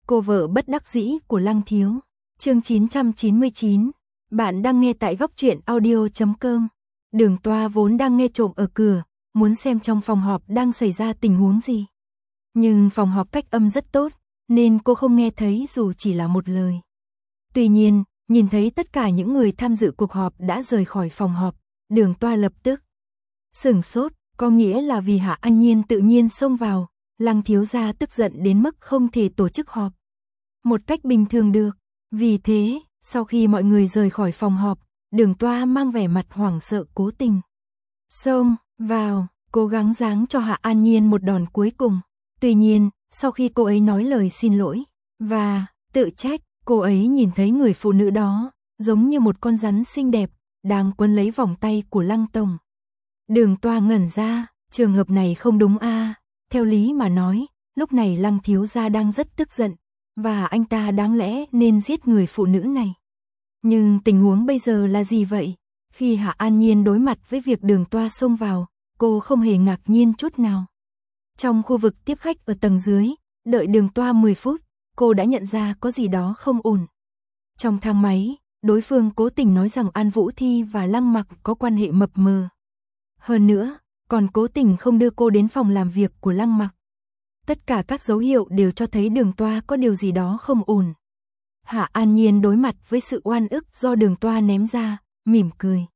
Cô vợ bất đắc dĩ của Lăng Thiếu. Chương 999. Bạn đang nghe tại góc truyện audio.com. Đường Toa vốn đang nghe trộm ở cửa, muốn xem trong phòng họp đang xảy ra tình huống gì. Nhưng phòng họp cách âm rất tốt, nên cô không nghe thấy dù chỉ là một lời. Tuy nhiên, nhìn thấy tất cả những người tham dự cuộc họp đã rời khỏi phòng họp, Đường Toa lập tức sửng sốt, có nghĩa là vì Hạ An Nhiên tự nhiên xông vào, Lăng thiếu gia tức giận đến mức không thể tổ chức họp một cách bình thường được. Vì thế, sau khi mọi người rời khỏi phòng họp, Đường Toa mang vẻ mặt hoảng sợ cố tình xông vào, cố gắng giáng cho Hạ An Nhiên một đòn cuối cùng. Tuy nhiên, sau khi cô ấy nói lời xin lỗi và tự trách, cô ấy nhìn thấy người phụ nữ đó giống như một con rắn xinh đẹp đang quấn lấy vòng tay của Lăng tổng. Đường Toa ngẩn ra, trường hợp này không đúng a. Theo lý mà nói, lúc này Lăng thiếu gia đang rất tức giận, và anh ta đáng lẽ nên giết người phụ nữ này. Nhưng tình huống bây giờ là gì vậy? Khi Hạ An Nhiên đối mặt với việc Đường Toa xông vào, cô không hề ngạc nhiên chút nào. Trong khu vực tiếp khách ở tầng dưới, đợi Đường Toa 10 phút, cô đã nhận ra có gì đó không ổn. Trong thang máy, đối phương cố tình nói rằng An Vũ Thi và Lăng Mặc có quan hệ mập mờ. Hơn nữa, còn cố tình không đưa cô đến phòng làm việc của Lăng Mặc. Tất cả các dấu hiệu đều cho thấy Đường Toa có điều gì đó không ổn. Hạ An Nhiên đối mặt với sự oan ức do Đường Toa ném ra, mỉm cười.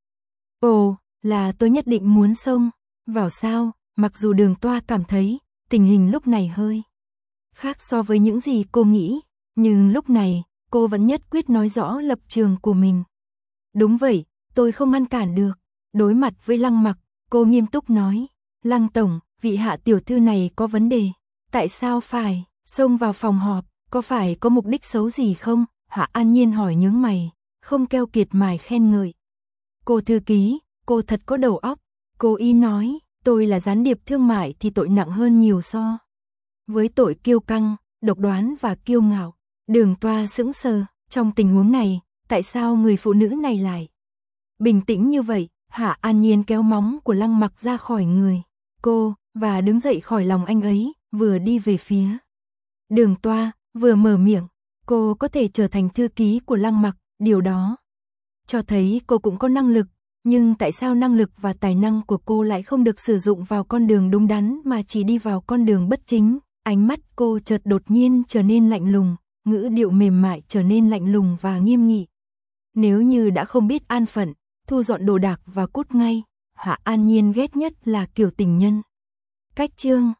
Ồ, là tôi nhất định muốn xông vào sao? Mặc dù Đường Toa cảm thấy tình hình lúc này hơi khác so với những gì cô nghĩ, nhưng lúc này cô vẫn nhất quyết nói rõ lập trường của mình. Đúng vậy, tôi không ngăn cản được. Đối mặt với Lăng Mặc, cô nghiêm túc nói. Lăng tổng, vị Hạ tiểu thư này có vấn đề. Tại sao phải xông vào phòng họp, có phải có mục đích xấu gì không? Hạ An Nhiên hỏi nhướng mày, không keo kiệt mài khen ngợi. Cô thư ký, cô thật có đầu óc. Cô y nói, tôi là gián điệp thương mại thì tội nặng hơn nhiều so với tội kiêu căng, độc đoán và kiêu ngạo. Đường Toa sững sờ, trong tình huống này, tại sao người phụ nữ này lại bình tĩnh như vậy? Hạ An Nhiên kéo móng của Lăng Mặc ra khỏi người cô, và đứng dậy khỏi lòng anh ấy, vừa đi về phía Đường Toa, vừa mở miệng. Cô có thể trở thành thư ký của Lăng Mặc, điều đó cho thấy cô cũng có năng lực. Nhưng tại sao năng lực và tài năng của cô lại không được sử dụng vào con đường đúng đắn mà chỉ đi vào con đường bất chính? Ánh mắt cô chợt đột nhiên trở nên lạnh lùng, ngữ điệu mềm mại trở nên lạnh lùng và nghiêm nghị. Nếu như đã không biết an phận, thu dọn đồ đạc và cút ngay. Hạ An Nhiên ghét nhất là kiểu tình nhân cách chương.